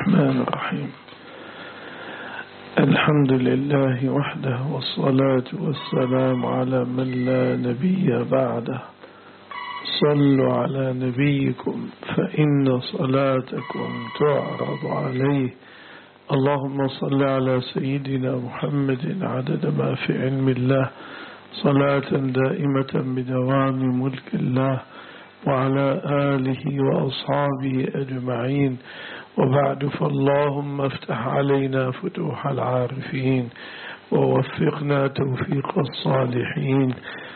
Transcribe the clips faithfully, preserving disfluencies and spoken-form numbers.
الرحمن الرحيم. الحمد لله وحده، والصلاة والسلام على من لا نبي بعده. صلوا على نبيكم فإن صلاتكم تعرض عليه. اللهم صل على سيدنا محمد عدد ما في علم الله، صلاة دائمة بدوام ملك الله، وعلى آله وأصحابه أجمعين. وبعد، فاللهم افتح علينا فتوح العارفين، ووفقنا توفيق الصالحين،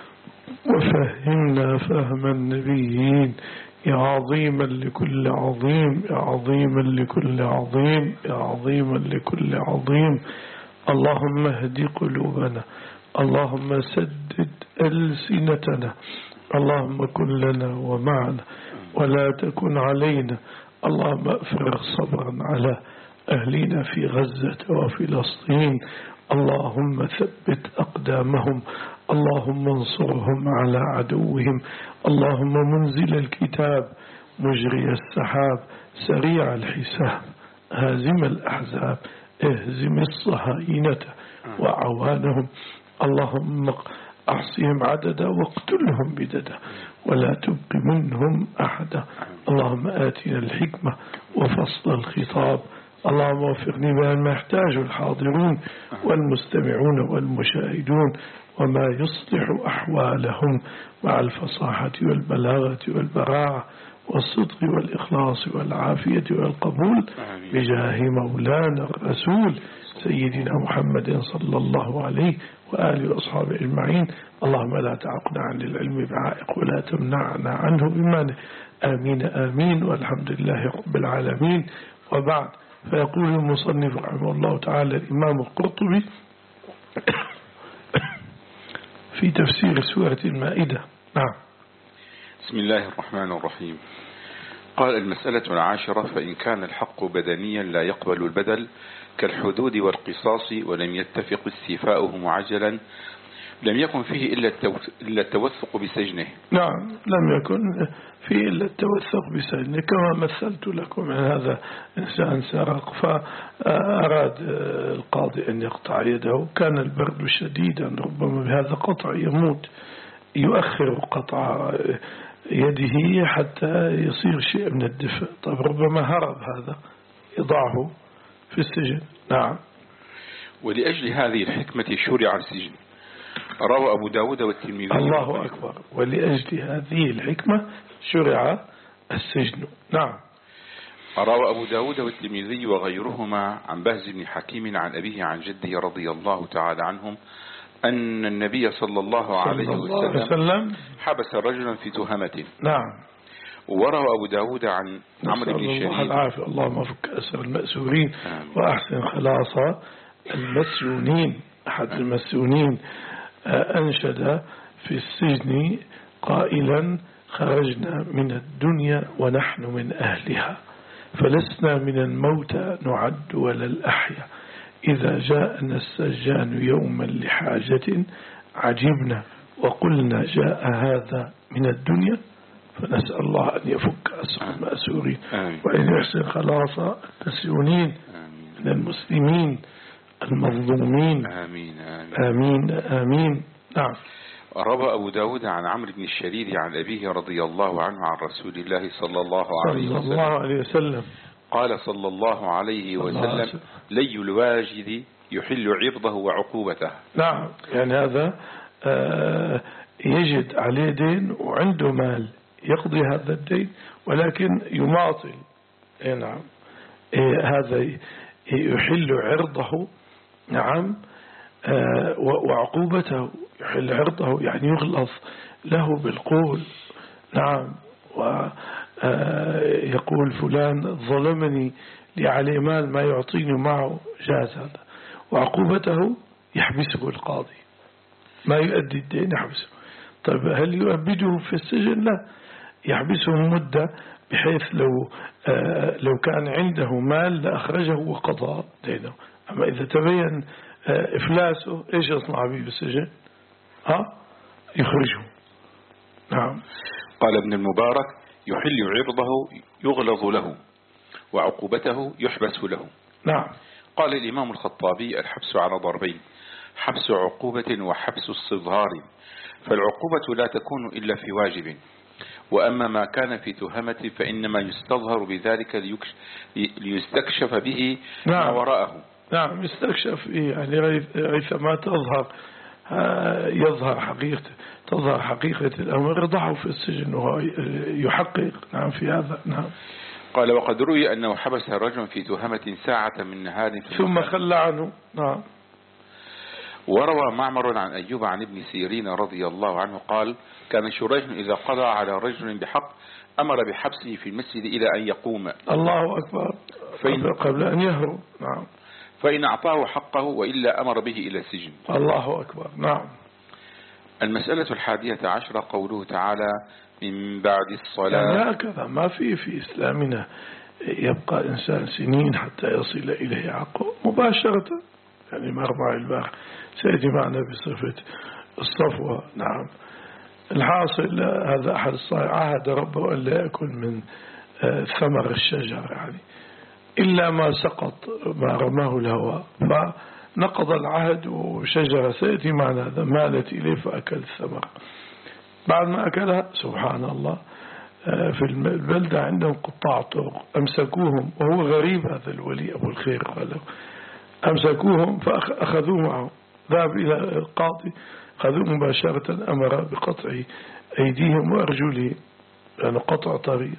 وفهمنا فهم النبيين. يا عظيما لكل عظيم، يا عظيما لكل عظيم، يا عظيما لكل عظيم. اللهم اهد قلوبنا، اللهم سدد ألسنتنا، اللهم كن لنا ومعنا ولا تكن علينا. اللهم افرغ صبرا على أهلنا في غزة وفلسطين. اللهم ثبت أقدامهم، اللهم انصرهم على عدوهم. اللهم منزل الكتاب، مجري السحاب، سريع الحساب، هازم الأحزاب، اهزم الصهاينة وعوانهم. اللهم أحصهم عددا واقتلهم بددا، ولا تبق منهم أحدا. اللهم آتنا الحكمة وفصل الخطاب. اللهم وفقني بما يحتاج الحاضرون والمستمعون والمشاهدون، وما يصلح أحوالهم مع الفصاحة والبلاغة والبراعة والصدق والإخلاص والعافية والقبول، بجاه مولانا الرسول سيدنا محمد صلى الله عليه وآله وأصحابه أجمعين. اللهم لا تعقنا عن العلم بعائق، ولا تمنعنا عنه بمانع. آمين آمين، والحمد لله رب العالمين. وبعد، فيقول المصنف رحمه الله تعالى الإمام القرطبي في تفسير سورة المائدة. نعم. بسم الله الرحمن الرحيم. قال: المسألة العاشرة: فإن كان الحق بدنيا لا يقبل البدل كالحدود والقصاص، ولم يتفق استيفاؤه معجلا، لم يكن فيه إلا التوثق بسجنه. نعم، لم يكن فيه إلا التوثق بسجنه، كما مثلت لكم. هذا إنسان سرق فأراد القاضي أن يقطع يده، كان البرد شديدا، ربما بهذا قطع يموت، يؤخر قطع يده حتى يصير شيء من الدفء. طيب، ربما هرب هذا، يضعه في السجن. نعم. ولأجل هذه الحكمة شرع السجن. روى أبو داود والترمذي. الله أكبر. ولأجل هذه الحكمة شرع السجن. نعم. روى أبو داود والترمذي وغيرهما عن بهز بن حكيم عن أبيه عن جده رضي الله تعالى عنهم أن النبي صلى الله عليه وسلم, وسلم حبس رجلا في تهمته. نعم. وروى أبو داود عن عمرو بن شريد. اللهم فك أسر المأسورين وأحسن خلاص المسجونين. أحد المسجونين أنشد في السجن قائلا: خرجنا من الدنيا ونحن من أهلها، فلسنا من الموتى نعد ولا الأحيا، إذا جاءنا السجان يوما لحاجة عجبنا، وقلنا جاء هذا من الدنيا. فنسأل الله أن يفك أسر المأسورين وأن يحسن خلاص المسجونين من المسلمين المظلومين. آمين آمين آمين, آمين. نعم. روى أبو داود عن عمرو بن الشريد عن أبيه رضي الله عنه عن رسول الله صلى الله عليه وسلم, صلى الله عليه وسلم قال صلى الله عليه وسلم: لي الواجد يحل عرضه وعقوبته. نعم، يعني هذا آه يجد عليه دين وعنده مال يقضي هذا الدين، ولكن يماطل. نعم. إيه هذا يحل عرضه. نعم. آه وعقوبته يحل عرضه، يعني يغلظ له بالقول. نعم. ويقول فلان ظلمني لي عليه مال ما يعطيني معه، جاز هذا. وعقوبته يحبسه القاضي، ما يؤدي الدين يحبسه. طيب، هل يؤبده في السجن؟ لا، يحبسه مدة بحيث لو آه لو كان عنده مال لأخرجه وقضى دينه. أما إذا تبين آه إفلاسه، إيش يصنع به بالسجن؟ ها؟ يخرجه. نعم. قال ابن المبارك: يحل عرضه يغلظ له، وعقوبته يحبس له. نعم. قال الإمام الخطابي: الحبس على ضربين: حبس عقوبة وحبس استظهار، فالعقوبة لا تكون إلا في واجب، وأما ما كان في تهمة فإنما يستظهر بذلك ليستكشف به نعم. ما وراءه. نعم، يستكشف يعني ريثما تظهر يظهر حقيقة تظهر حقيقة الأمر ضعه في السجن وهو يحقق. نعم في هذا. نعم. قال: وقد روي أنه حبس رجلا في تهمة ساعة من نهار ثم خلى عنه. نعم. وروى معمر عن أيوب عن ابن سيرين رضي الله عنه قال: كان شريح إذا قضى على رجل بحق أمر بحبسه في المسجد إلى أن يقوم. الله أكبر. فإن قبل أن يهرب. نعم. فإن أعطاه حقه وإلا أمر به إلى السجن. الله أكبر. نعم. المسألة الحادية عشرة قوله تعالى: من بعد الصلاة. يعني هكذا ما في في إسلامنا يبقى إنسان سنين حتى يصل إليه حقه مباشرة. يعني مربع الباقي سيأتي معنا بصفة الصفوة. نعم. الحاصل هذا أحد الصالح عهد ربه أن لا يأكل من ثمر الشجر يعني إلا ما سقط ما رماه الهواء، فنقض العهد وشجرة سيأتي معنا هذا مالت إليه فأكل الثمر. بعد ما أكلها سبحان الله في البلدة عندهم قطاع طرق أمسكوهم، وهو غريب هذا الولي أبو الخير قال أمسكوهم فأخذوه معه، ذهب إلى القاضي أخذوه مباشرة أمر بقطع أيديهم وأرجلهم لأنه قطع طريق.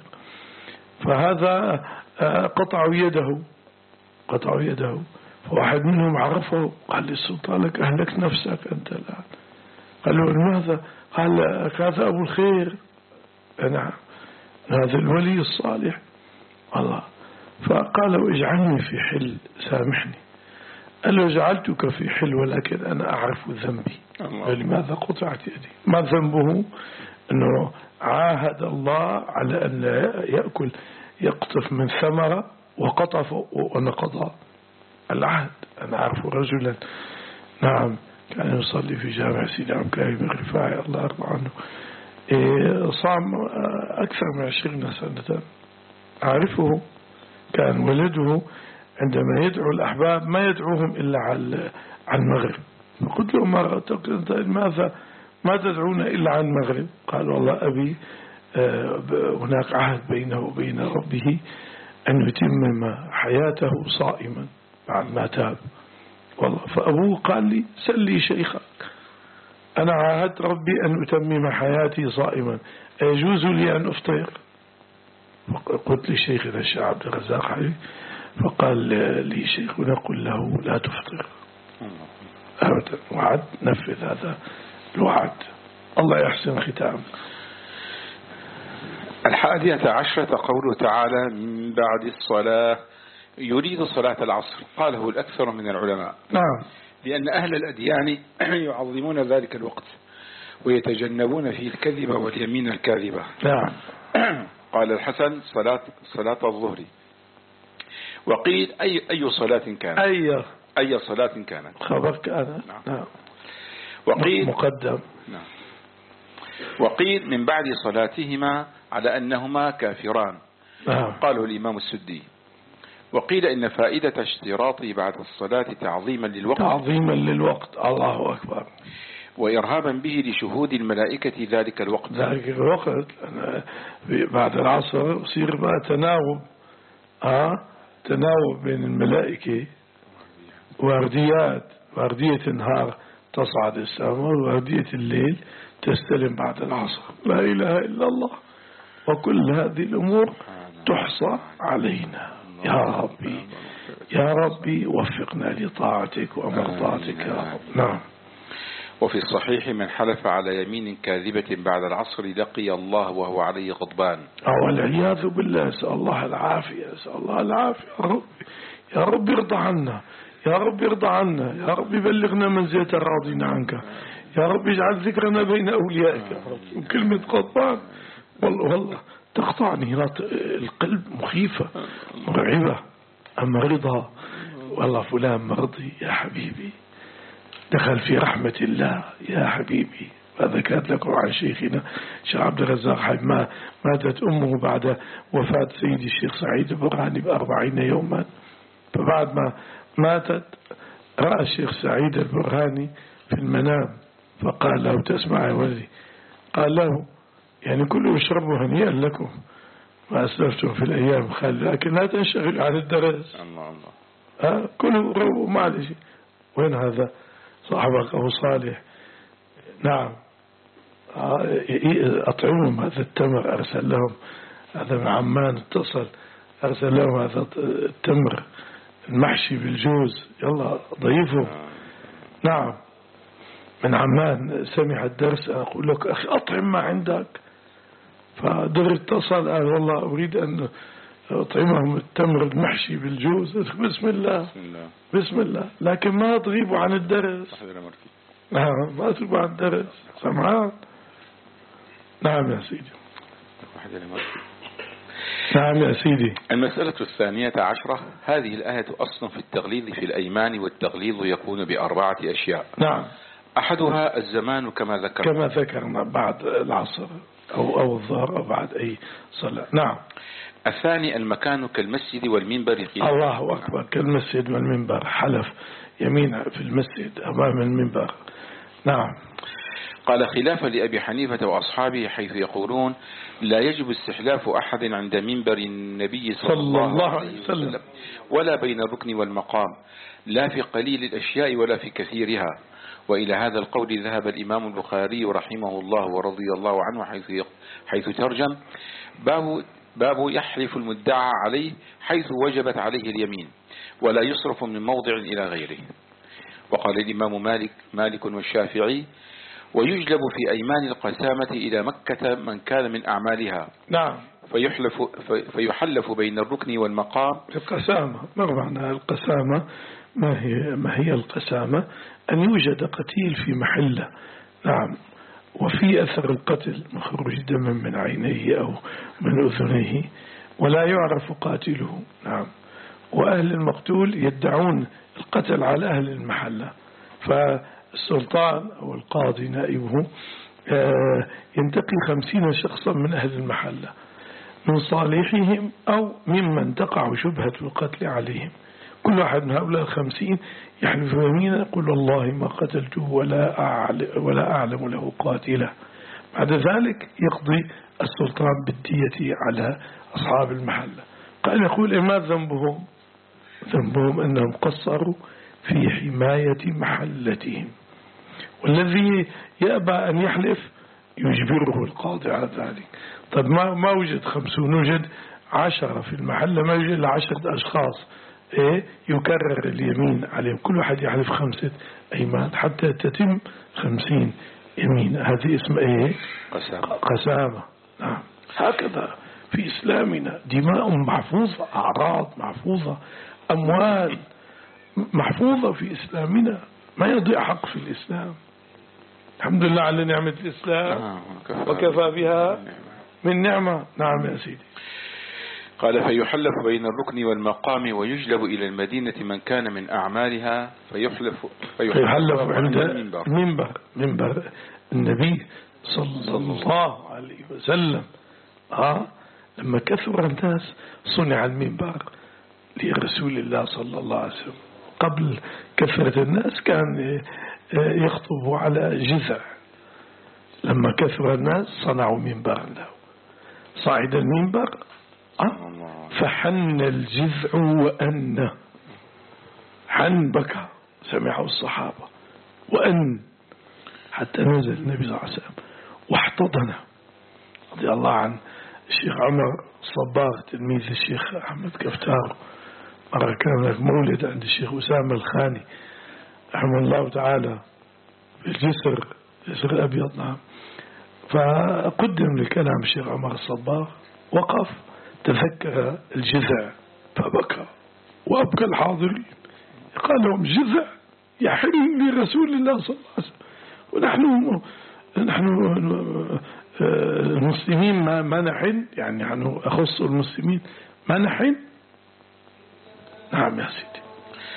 فهذا قطعوا يده قطعوا يده فواحد منهم عرفه قال للسلطان: لك أهلك نفسك أنت الآن. قال له: لماذا؟ قال: هذا أبو الخير. نعم، هذا الولي الصالح الله. فقال: اجعلني في حل سامحني. قال له: جعلتك في حل ولكن أنا أعرف ذنبي. لماذا قطعت يدي؟ ما ذنبه؟ أنه عاهد الله على أن لا يأكل يقطف من ثمرة وقطف ونقضى العهد. أنا أعرف رجلا نعم كان يصلي في جامع سيدي عبد الكريم الرفاعي الله يرضى عنه، صام أكثر من عشرين سنة. أعرفه، كان ولده عندما يدعو الأحباب ما يدعوهم إلا على المغرب. فقلت له: مرة ماذا ما تدعون إلا عن المغرب؟ قال: والله أبي هناك عهد بينه وبين ربه أن يتمم حياته صائما بعد ما تاب. والله فأبوه قال لي: سل لي شيخك، أنا عاهدت ربي أن أتمم حياتي صائما، أيجوز لي أن أفطر؟ قلت لشيخنا الشيخ عبد الرزاق علي، فقال لي شيخنا: قل له لا تفطر أبدا. وعد نفذ هذا الوعد. الله يحسن ختام. الحادية عشرة قوله تعالى: من بعد الصلاة، يريد صلاة العصر. قاله الأكثر من العلماء. نعم. لأن أهل الأديان يعظمون ذلك الوقت ويتجنبون فيه الكذب واليمين الكاذبة. نعم. قال الحسن: صلاة صلاة الظهر. وقيل أي أي صلاة كانت أي أي صلاة كانت خبر كان. نعم. نعم. وقيل مقدم. نعم. وقيل من بعد صلاتهما على أنهما كافران. نعم. قاله الإمام السدي. وقيل إن فائدة اشتراطه بعد الصلاة تعظيما للوقت تعظيما للوقت. الله أكبر. وإرهابا به لشهود الملائكة ذلك الوقت ذلك الوقت أنا بعد العصر يصير بقى تناوب آه تناوب بين الملائكة، وارديات، واردية النهار تصعد السماء وواردية الليل تستلم بعد العصر. لا إله إلا الله. وكل هذه الأمور تحصى علينا. يا ربي يا ربي وفقنا لطاعتك ومرضاتك يا رب. نعم. وفي الصحيح: من حلف على يمين كاذبة بعد العصر لقي الله وهو عليه غضبان. والعياذ بالله. أسأل الله العافية، أسأل الله العافية. يا رب يا رب ارضى عنا، يا رب ارضى عنا، يا رب بلغنا منزلة الراضين عنك، يا رب اجعل ذكرنا بين أوليائك يا رب. وكلمة غضبان والله والله تقطع نيرات القلب، مخيفة مرعبة. أما رضا والله فلان مرضي يا حبيبي، دخل في رحمة الله يا حبيبي، فذكرت لكم عن شيخنا الشيخ عبد الرزاق حي ما ماتت أمه بعد وفاة سيدي الشيخ سعيد البرهاني بأربعين يوما، فبعد ما ماتت رأى الشيخ سعيد البرهاني في المنام فقال له تسمع يا ولدي؟ قال له يعني كلوا واشربوا هنيئا لكم ما أسلفتم في الأيام خالد، لكن لا تنشغل عن الدرس. الله الله. ها كلوا رووا معلش. وين هذا صاحبك أبو صالح؟ نعم أطعمهم هذا التمر، أرسل لهم هذا من عمان اتصل أرسل لهم هذا التمر المحشي بالجوز، يلا ضيفه. نعم من عمان سمع الدرس، أقول لك أخي أطعم ما عندك، فدغري اتصل قال والله أريد أن أطعمهم التمر المحشي بالجوز. بسم الله بسم الله، لكن ما تغيبوا عن الدرس. نعم ما تغيبوا عن الدرس، سمعان. نعم يا سيدي. نعم يا سيدي. المسألة الثانية عشرة، هذه الآية أصلا في التغليظ في الأيمان، والتغليظ يكون بأربعة أشياء. نعم. أحدها الزمان كما ذكرنا كما ذكرنا بعد العصر أو أو الظهر أو بعد أي صلاة. نعم. الثاني المكان كالمسجد والمنبر. الله أكبر، كالمسجد والمنبر، حلف يمين في المسجد أمام المنبر. نعم. قال خلافا لأبي حنيفة وأصحابه حيث يقولون لا يجب استحلاف أحد عند منبر النبي صلى الله عليه وسلم ولا بين الركن والمقام، لا في قليل الأشياء ولا في كثيرها. وإلى هذا القول ذهب الإمام البخاري رحمه الله ورضي الله عنه حيث حيث ترجم باب باب يحلف المدعى عليه حيث وجبت عليه اليمين ولا يصرف من موضع إلى غيره. وقال الإمام مالك مالك والشافعي ويجلب في أيمان القسامة إلى مكة من كان من أعمالها. نعم. فيحلف فيحلف بين الركن والمقام. القسامة ما معنى القسامة؟ ما هي ما هي القسامة؟ أن يوجد قتيل في محله. نعم. وفي أثر القتل من خروج دم من عينيه أو من أذنيه ولا يعرف قاتله. نعم. وأهل المقتول يدعون القتل على أهل المحلة، فالسلطان أو القاضي نائبه ينتقي خمسين شخصا من أهل المحلة من صالحهم أو ممن تقع شبهة القتل عليهم. كل واحد من هؤلاء الخمسين يحلف يمينا يقول والله ما قتلته ولا أعلم, ولا أعلم له قاتله. بعد ذلك يقضي السلطان بالدية على أصحاب المحلة. قال يقول ما ذنبهم؟ ذنبهم أنهم قصروا في حماية محلتهم، والذي يأبى أن يحلف يجبره القاضي على ذلك. طب ما ما وجد خمسون، وجد عشرة في المحلة، ما يوجد لعشرة أشخاص، إيه يكرر اليمين عليهم، كل واحد يحلف خمسة أيمان حتى تتم خمسين يمين. هذه اسم إيه؟ قسامة. قسامة. نعم. هكذا في إسلامنا دماء محفوظة، أعراض محفوظة، أموال محفوظة في إسلامنا، ما يضيع حق في الإسلام. الحمد لله على نعمة الإسلام وكفى بها من نعمة. نعم يا سيدي. قال فيحلف بين الركن والمقام ويجلب إلى المدينة من كان من أعمالها فيحلف فيحلف عند المنبر منبر, منبر النبي صلى الله عليه وسلم. آه لما كثر الناس صنع المنبر لرسول الله صلى الله عليه وسلم. قبل كثرة الناس كان يخطب على جذع، لما كثر الناس صنعوا منبر له. صعد المنبر فحن الجذع وأن حن بكى سمعه الصحابة وأن حتى نزل النبي صلى الله عليه وسلم واحتضن رضي الله عن الشيخ عمر الصباغ تلميذ الشيخ أحمد كفتار. مرة كان لك مولد عند الشيخ أسامة الخاني رحمه الله تعالى في الجسر الجسر الأبيض. نعم. فقدم لكلام الشيخ عمر الصباغ، وقف تذكر الجذع فبكى وأبكى الحاضرين. قال لهم جذع يحل لرسول الله صلى الله عليه وسلم، ونحن نحن المسلمين ما ما نحن، يعني نحن أخص المسلمين ما نحن. نعم يا سيدي.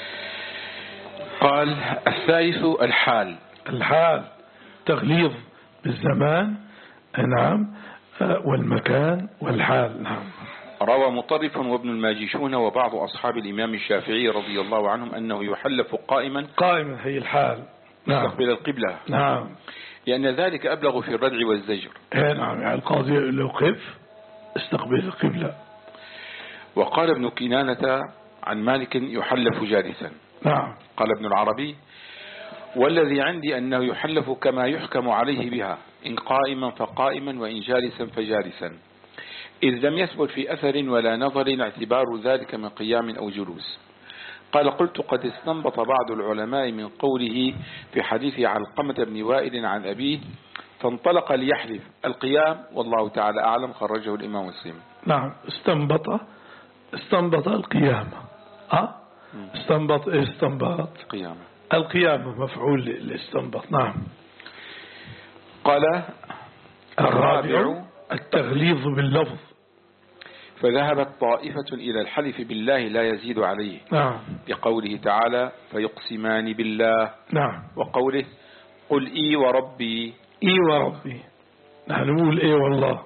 قال الثالث الحال. الحال تغليظ بالزمان نعم والمكان والحال. نعم. روى مطرف وابن الماجشون وبعض أصحاب الإمام الشافعي رضي الله عنهم أنه يحلف قائما قائما هي الحال. نعم. استقبل القبلة. نعم. لأن ذلك أبلغ في الردع والزجر. نعم. يعني القاضي لو قف استقبل القبلة. وقال ابن كنانة عن مالك يحلف جالسا. نعم. قال ابن العربي والذي عندي أنه يحلف كما يحكم عليه بها إن قائما فقائما وإن جالسا فجالسا إذ لم يثبت في أثر ولا نظر اعتبار ذلك من قيام أو جلوس. قال قلت قد استنبط بعض العلماء من قوله في حديث علقمة بن وائل عن أبيه فانطلق ليحلف القيام والله تعالى أعلم خرجه الإمام مسلم. نعم. استنبط استنبط القيامة. أه؟ استنبط استنبط قيامة القيامة مفعول الاستنبط. نعم. قال الرابع التغليظ باللفظ. فذهبت طائفة إلى الحلف بالله لا يزيد عليه. نعم. بقوله تعالى فيقسمان بالله. نعم. وقوله قل إي وربي. إي وربي. نحن نقول إي والله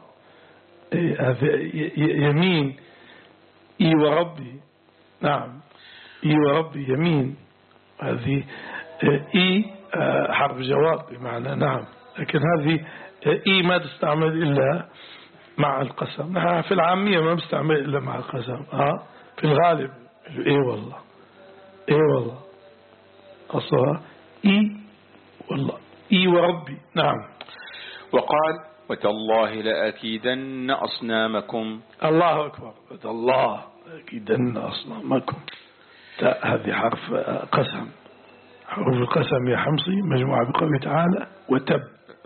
يمين إي وربي. نعم. إي وربي يمين هذه إي حرف جواب بمعنى نعم لكن هذه إي ما تستعمل إلا مع القسم. نحن في العامية ما بستعمل إلا مع القسم. ها في الغالب إي والله إي والله أصلا إي والله إي وربي. نعم. وقال وتالله لأكيدن أصنامكم. الله أكبر. وتالله لأكيدن أصنامكم. هذه حرف قسم. حروف القسم يا حمصي مجموعة بقوله تعالى وتب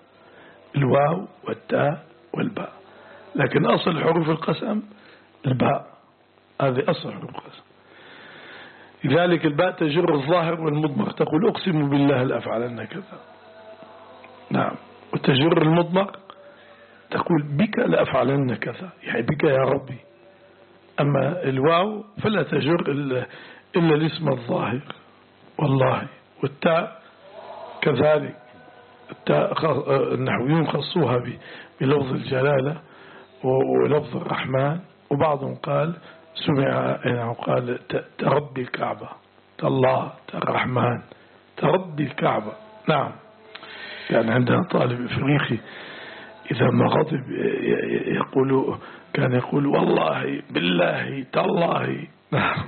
الواو والتاء والباء لكن أصل حروف القسم الباء. هذه أصل حروف القسم. لذلك الباء تجر الظاهر والمضمر تقول أقسم بالله لأفعلن كذا. نعم. وتجر المضمر تقول بك لأفعلن كذا يعني بك يا ربي. أما الواو فلا تجر إلا, إلا الاسم الظاهر والله. والتاء كذلك التاء النحويون خصوها بلفظ الجلالة ولفظ الرحمن وبعضهم قال سمع يعني قال تربي الكعبة الله الرحمن تربي الكعبة. نعم. يعني عندنا طالب إفريقي إذا ما غضب يقول كان يقول والله بالله تالله. نعم.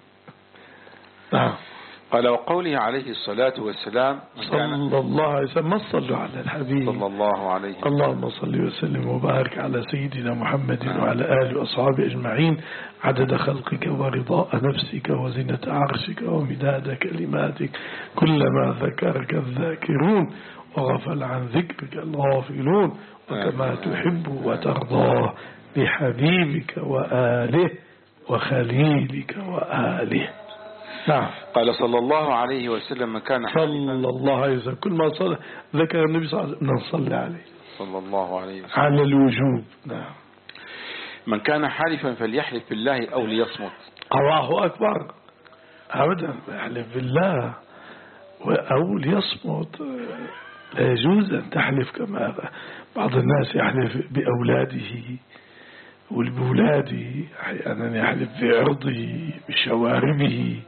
نعم. قال وقوله عليه الصلاة والسلام صلى الله عليه وسلم ما صلوا على الحبيب صلى الله عليه وسلم. اللهم صل وسلم وبارك على سيدنا محمد وعلى آله وأصحابه أجمعين عدد خلقك ورضاء نفسك وزنة عرشك ومداد كلماتك كلما ذكرك الذاكرون وغفل عن ذكرك الغافلون وكما تحب وترضى بحبيبك وآله وخليلك وآله. نعم. قال صلى الله عليه وسلم من كان صلى الله عليه وسلم كل ما صلى ذكر النبي صلى الله عليه وسلم نصلي عليه صلى الله عليه وسلم على الوجوب. نعم. من كان حالفا فليحلف بالله أو ليصمت. الله أكبر. أبدا يحلف بالله أو ليصمت. لا يجوز أن تحلف كما بعض الناس يحلف بأولاده والبولاده أحيانا يحلف بعرضه بشواربه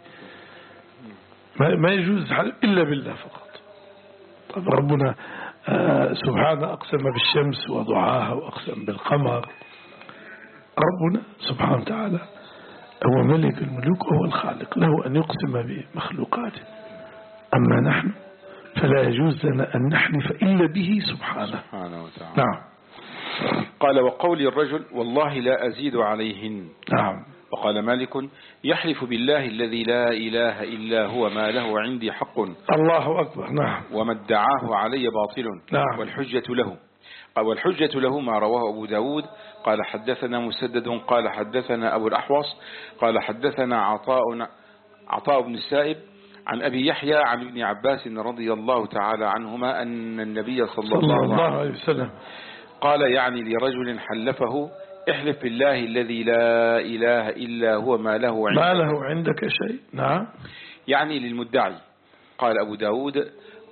ما يجوز الحلف إلا بالله فقط. طب ربنا آه سبحانه أقسم بالشمس وضعاها وأقسم بالقمر. ربنا سبحانه وتعالى هو ملك الملوك وهو الخالق له أن يقسم بمخلوقاته. أما نحن فلا يجوز لنا أن نحلف إلا به سبحانه, سبحانه وتعالى. نعم. قال وقول الرجل والله لا أزيد عليهن. نعم. وقال مالك يحلف بالله الذي لا إله إلا هو ما له عندي حق. الله أكبر. نعم. وما ادعاه علي باطل. نعم. والحجة له والحجة له ما رواه أبو داود قال حدثنا مسدد قال حدثنا أبو الأحوص قال حدثنا عطاء عطاء بن السائب عن أبي يحيى عن ابن عباس رضي الله تعالى عنهما أن النبي صلى, صلى الله, الله عليه وسلم قال يعني لرجل حلفه احلف بالله الذي لا إله إلا هو ما له عندك, ما له عندك شيء. نعم. يعني للمدعي. قال أبو داود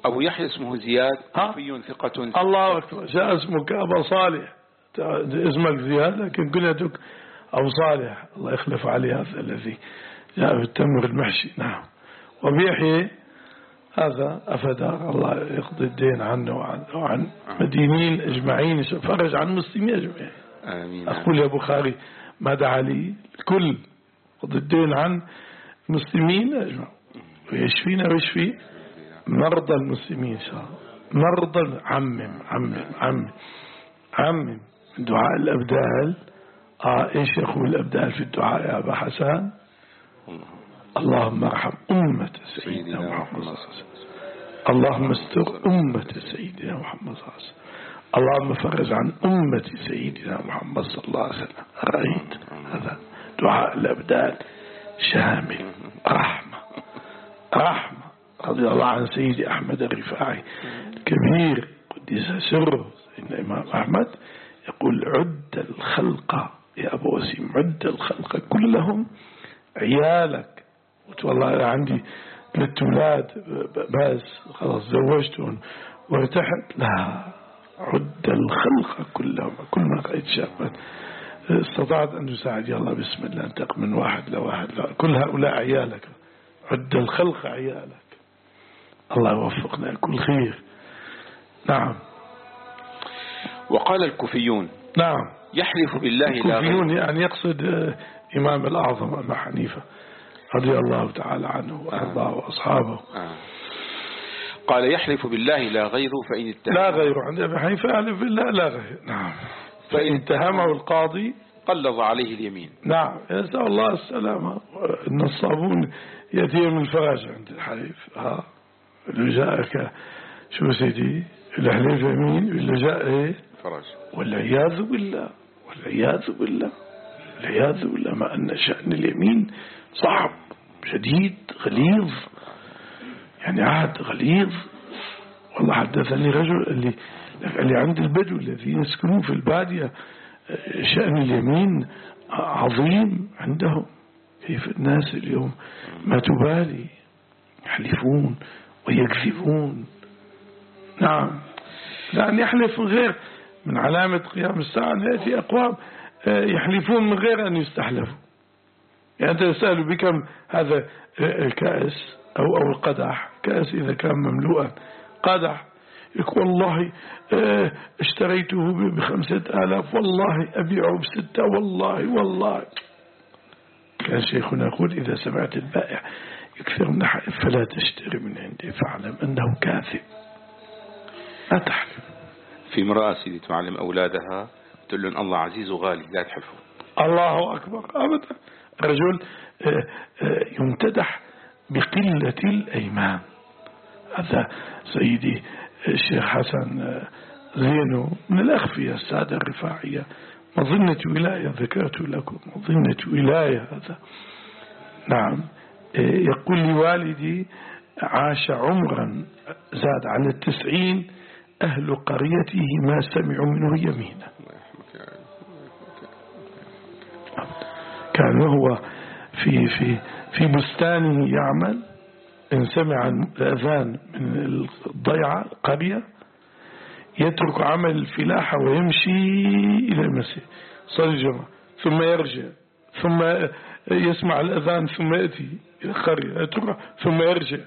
أبو يحيى اسمه زياد كوفي ثقة. الله أكبر. جاء اسمك أبا صالح، اسمك زياد لكن كنيتك أبو صالح، الله يخلف عليه هذا الذي جاء بالتمر المحشي. نعم. وأبو يحيى هذا أفدار، الله يقضي الدين عنه وعن, وعن مدينين أجمعين، فرج عن المسلمين أجمعين. آمين. أقول يا بخاري ما دعا لي الكل قضي الدين عن المسلمين أجمعين، ويشفينا ويشفي مرضى المسلمين إن شاء الله. مرضى عمم عمم عمم عمم دعاء الأبدال. آه إيش يقول الأبدال في الدعاء يا أبا حسن؟ اللهم ارحم أمة سيدنا محمد صلى الله عليه وسلم، اللهم استر أمة سيدنا محمد صلى الله عليه وسلم، اللهم فرج عن أمة سيدنا محمد صلى الله عليه وسلم. رأيت هذا دعاء الأبدال شامل، رحمة رحمة. رضي الله عن سيدي أحمد الرفاعي الكبير قدس سره، سيدنا الإمام أحمد يقول عد الخلق يا أبو وسيم، عد الخلق كلهم عيالك. قلت والله عندي ثلاث أولاد بس خلاص زوجتهم وارتحت. لا، عد الخلق كلهم، كل ما رأيت شابا استطعت أن تساعد يلا بسم الله انتقل من واحد لواحد، لا. كل هؤلاء عيالك، عد الخلق عيالك. الله يوفقنا كل خير. نعم. وقال الكوفيون نعم يحلف بالله لا غير. الكوفيون يعني يقصد إمام الأعظم أبا حنيفة رضي الله تعالى عنه وأرضاه وأصحابه. آه. قال يحلف بالله لا غيره فإن اتهم لا غيره عند أبي حنيفة يحلف بالله لا غير. نعم. فإن اتهمه القاضي قلظ عليه اليمين. نعم. يسأل الله السلامة. إن الصابون يأتي من الفرج عند الحليف. ها اللي جاءك شو سيدي الحليف يمين اللي جاء إيه فرج. والعياذ بالله والعياذ بالله والعياذ بالله. ما أن شأن اليمين صعب شديد غليظ، يعني عهد غليظ. والله حدثني رجل اللي اللي عند البدو الذين يسكنون في البادية شأن اليمين عظيم عندهم. كيف الناس اليوم ما تبالي يحلفون ويكذبون. نعم. لأن يحلف من غير من علامة قيام الساعة أن يأتي أقوام يحلفون من غير أن يستحلفوا. يعني أنت تسأل بكم هذا الكأس أو أو القدح، كأس إذا كان مملوءا قدح يقول والله اشتريته بخمسة آلاف والله أبيعه بستة والله والله. كان شيخنا يقول إذا سمعت البائع يكثر من حلف فلا تشتري من عنده فاعلم أنه كاذب، لا تحلف. في امرأة سيدي تعلم أولادها تقول لهم الله عزيز وغالي لا تحلفوا. الله أكبر. أبدا. رجل يمتدح بقلة الأيمان. هذا سيدي الشيخ حسن زينو من الأخفية السادة الرفاعية، مظنة ولاية ذكرت لكم، مظنة ولاية هذا. نعم. يقول لي والدي عاش عمرا زاد على التسعين أهل قريته ما سمعوا منه يمينا. كان هو في في في بستانه يعمل، إن سمع الأذان من الضيعة قرية يترك عمل الفلاحة ويمشي إلى المسجد صلي الجمعة ثم يرجع ثم يسمع الأذان ثم يأتي إلى القرية يترك ثم يرجع.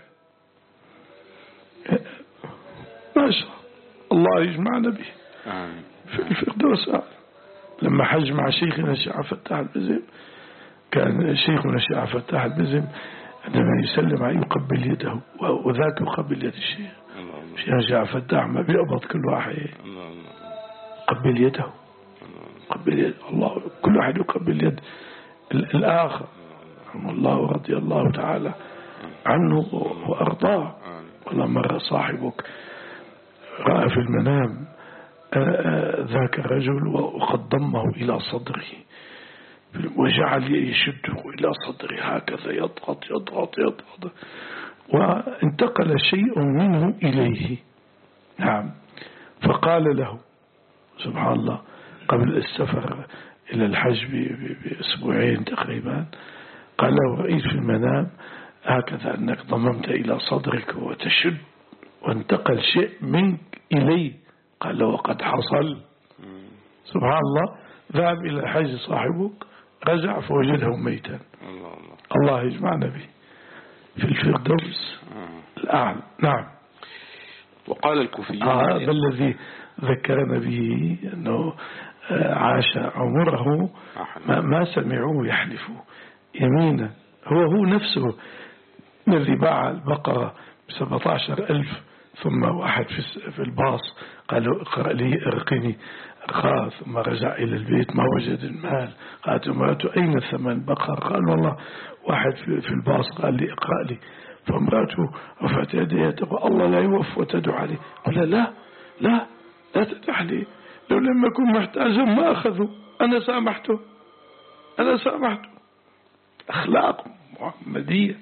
ما شاء الله يجمعنا به في الفردوس. لما حج مع شيخنا الشيخ فتاح البزم، كان شيخنا الشيخ فتاح البزم عندما يسلم عليه يقبل يده وذاك يقبل يد الشيخ. الشيخ فتاح ما بيقبض كل واحد قبل يده قبل يد الله، كل واحد يقبل يد الآخر. الله رضي الله تعالى عنه وأرضاه. والله مرة صاحبك رأى في المنام ذاك الرجل وقد ضمه إلى صدره وجعل يشده إلى صدره هكذا يضغط يضغط يضغط وانتقل شيء منه إليه. نعم. فقال له سبحان الله قبل السفر إلى الحج بأسبوعين تقريبا، قال له رأيت في المنام هكذا أنك ضممت إلى صدرك وتشد وانتقل شيء منك إليه. قال له وقد حصل. سبحان الله. ذهب إلى الحج صاحبك، رجع فوجده ميتا. الله, الله. الله يجمعنا به في الفردوس الأعلى. نعم. وقال الكوفيون هذا آه الذي ذكرنا به أنه عاش عمره ما, ما سمعوه يحلف يمينا. هو هو نفسه الذي باع البقرة بسبعة عشر ألف، ثم واحد في الباص قال له اقرأ لي ارقني، أرقاه ثم رجع إلى البيت ما وجد المال. قالت امراته أين ثمن بقر؟ قال والله واحد في الباص قال لي اقرأ لي. فامراته رفعت يديها تقول الله لا يوفى وتدعو عليه. قال لا لا لا تدع لي، لو لم يكن محتاجا ما أخذه، أنا سامحته أنا سامحته. أخلاق محمدية.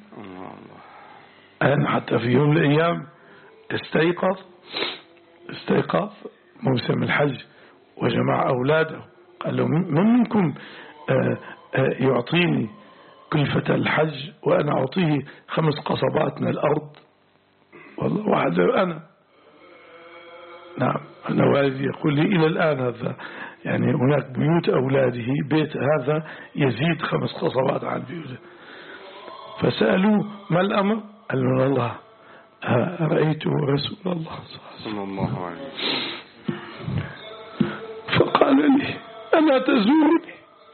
أنا حتى في يوم من الأيام استيقظ استيقظ موسم الحج وجمع أولاده، قال له من منكم يعطيني كلفة الحج وأنا أعطيه خمس قصبات من الأرض؟ والله واحد أنا. نعم. أنا والدي يقول لي إلى الآن هذا، يعني هناك بيوت أولاده بيت هذا يزيد خمس قصبات عن بيوته. فسألوا ما الأمر؟ قال له الله رأيت رسول الله صلى الله عليه وسلم فقال لي ألا تزورني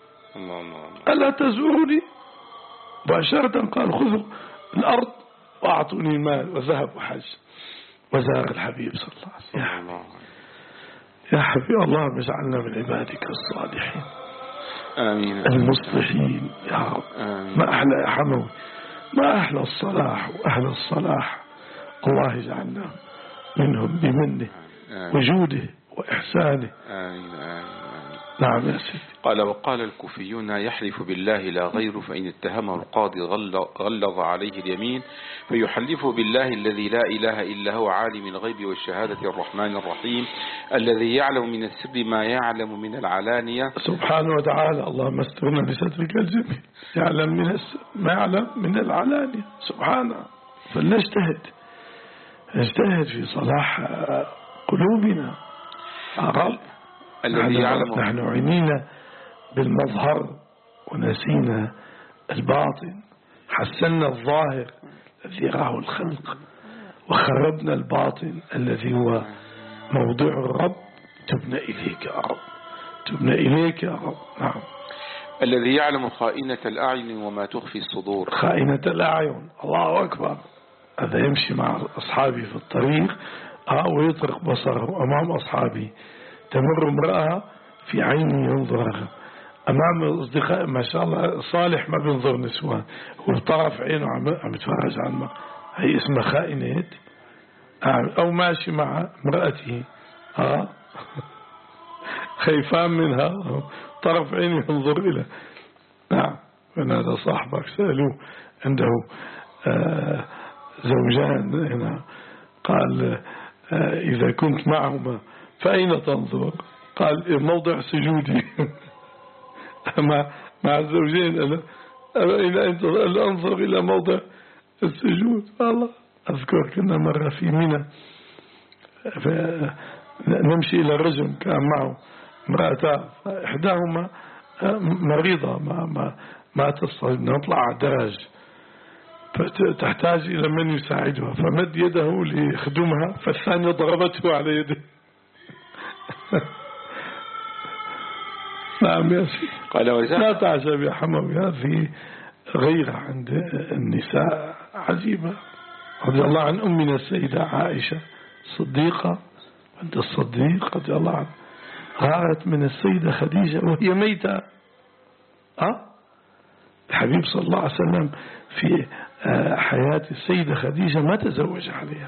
ألا تزورني مباشرة. قال خذوا الأرض وأعطوني المال وذهب وحج وزار الحبيب صلى الله عليه وسلم. يا حبيب الله اجعلنا من عبادك الصالحين آمين المصلحين يا رب. آمين. ما أحلى يا حموي، ما أحلى الصلاح وأهل الصلاح. الله يجعلنا منهم بمنه وجوده وإحسانه. آمين آمين. نعم يا سيدي. قال وقال الكوفيون يحلف بالله لا غير، فإن اتهمه القاضي غلظ عليه اليمين فيحلف بالله الذي لا إله إلا هو عالم الغيب والشهادة الرحمن الرحيم الذي يعلم من السر ما يعلم من العلانية سبحانه وتعالى. اللهم استرنا بسترك الجميل. يعلم من السر ما يعلم من العلانية سبحانه. فلنجتهد نجتهد في صلاح قلوبنا. رب الذي يعلم. نحن عنينا بالمظهر ونسينا الباطن، حسنا الظاهر الذي يراه الخلق وخربنا الباطن الذي هو موضوع الرب. تبنى إليك يا رب، تبنى إليك يا رب. نعم. الذي يعلم خائنة الأعين وما تخفي الصدور. خائنة الأعين، الله أكبر. هذا يمشي مع أصحابي في الطريق ويطرق بصره أمام أصحابي، تمر امرأة في عيني ينظرها أمام أصدقاء ما شاء الله صالح ما بينظر نسوان، هو بطرف عينه عم يتفرج على المرأة، هي اسمها خائنة. أو ماشي مع امرأته ها خيفان منها طرف عينه ينظر إلى. نعم. من هذا صاحبك سألوه عنده آه زوجان هنا، قال آه إذا كنت معهما فأين تنظر؟ قال موضع سجودي مع مع الزوجين أنا أين أنظر إلى موضع السجود. الله أذكر كنا مرة في منى نمشي إلى الرجل كان معه امرأتان، إحداهما مريضة ما ما ما تستطيع نطلع على الدرج، فتحتاج إلى من يساعدها، فمد يده ليخدمها فالثانية ضربته على يده. نعم يا سيدي. قال لا تعجب يا حموي، هذه غيرة عند النساء عجيبة. رضي الله عن أمنا السيدة عائشة الصديقة عند الصديق رضي الله عنه، غارت من السيدة خديجة وهي ميتة. أه؟ الحبيب صلى الله عليه وسلم في حياة السيدة خديجة ما تزوج عليها،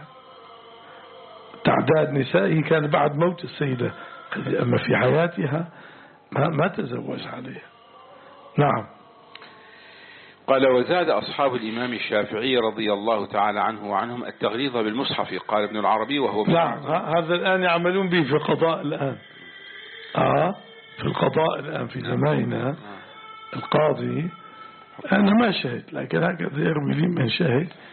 تعداد نسائه كان بعد موت السيدة، أما في حياتها ما, ما تزوج عليها. نعم. قال وزاد أصحاب الإمام الشافعي رضي الله تعالى عنه وعنهم التغليظ بالمصحف. قال ابن العربي وهو نعم هذا الآن يعملون به في القضاء الآن. آه في القضاء الآن في زماننا القاضي أنا ما شهد لكن هكذا يروي لي من شهد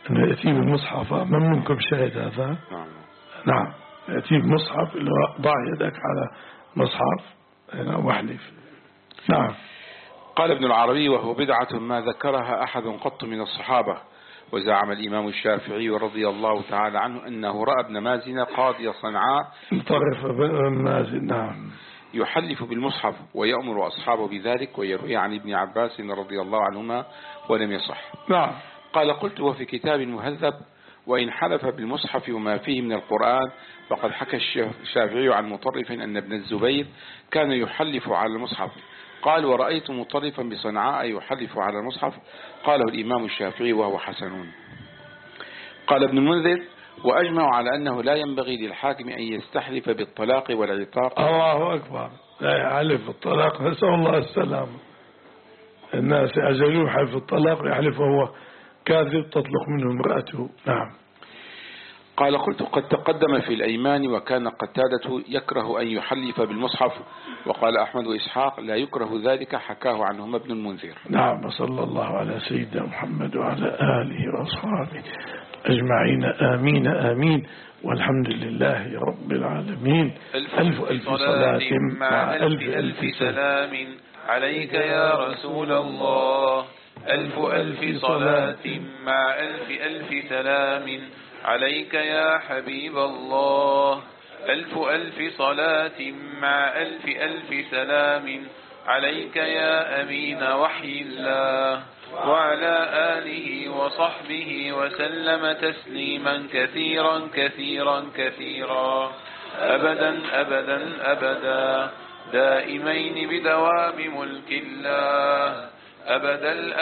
أنه يأتي بالمصحف. من منكم شهد هذا؟ نعم نعم، يأتي بالمصحف اللي ضع يدك على مصحف واحلف. نعم. قال ابن العربي: وهو بدعة ما ذكرها أحد قط من الصحابة. وزعم الإمام الشافعي رضي الله تعالى عنه أنه رأى ابن مازن قاضي صنعاء طرف ابن مازن نعم يحلف بالمصحف ويأمر أصحابه بذلك، ويروي عن ابن عباس رضي الله عنهما ولم يصح. نعم. قال: قلت: وفي كتاب مهذب: وإن حلف بالمصحف وما فيه من القرآن فقد حكى الشافعي عن مطرف أن ابن الزبير كان يحلف على المصحف. قال: ورأيت مطرفا بصنعاء يحلف على المصحف. قاله الإمام الشافعي وهو حسن. قال ابن المنذر: وأجمع على أنه لا ينبغي للحاكم أن يستحلف بالطلاق والعتاق. الله أكبر، لا يحلف بالطلاق، نسأل الله السلام. الناس يعجلون حلف الطلاق يحلف وهو كاذب تطلق منه امرأته. نعم. قال: قلت: قد تقدم في الأيمان وكان قتادة يكره أن يحلف بالمصحف، وقال أحمد وإسحاق: لا يكره ذلك، حكاه عنهما ابن المنذر. نعم. صلى الله على سيدنا محمد وعلى آله وأصحابه أجمعين. آمين آمين، والحمد لله رب العالمين. ألف ألف, ألف صلاة مع ألف ألف سلام عليك يا رسول الله. ألف ألف صلاة مع ألف ألف سلام عليك يا حبيب الله. ألف ألف صلاة مع ألف ألف سلام عليك يا أمين وحي الله، وعلى آله وصحبه وسلم تسليما كثيرا كثيرا كثيرا أبدا أبدا أبدا دائمين بدوام ملك الله أبد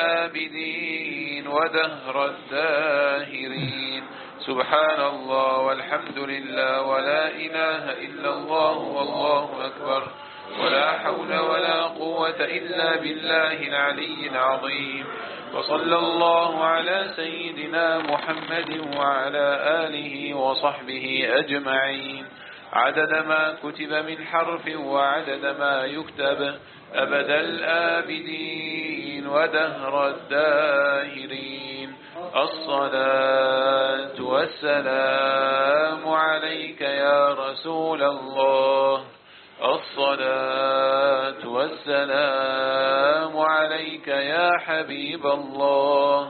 الآبدين ودهر الداهرين. سبحان الله والحمد لله ولا إله إلا الله والله أكبر، ولا حول ولا قوة إلا بالله العلي العظيم. وصلى الله على سيدنا محمد وعلى آله وصحبه أجمعين، عدد ما كتب من حرف وعدد ما يكتب، أبد الآبدين ودهر الداهرين. الصلاة والسلام عليك يا رسول الله. الصلاة والسلام عليك يا حبيب الله.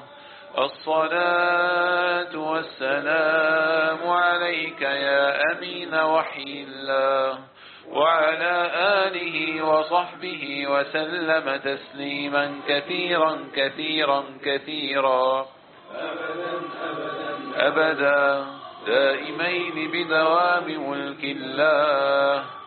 الصلاة والسلام عليك يا أمين وحي الله، وعلى آله وصحبه وسلم تسليما كثيرا كثيرا كثيرا أبدا أبدا أبدا دائمين بدوام ملك الله.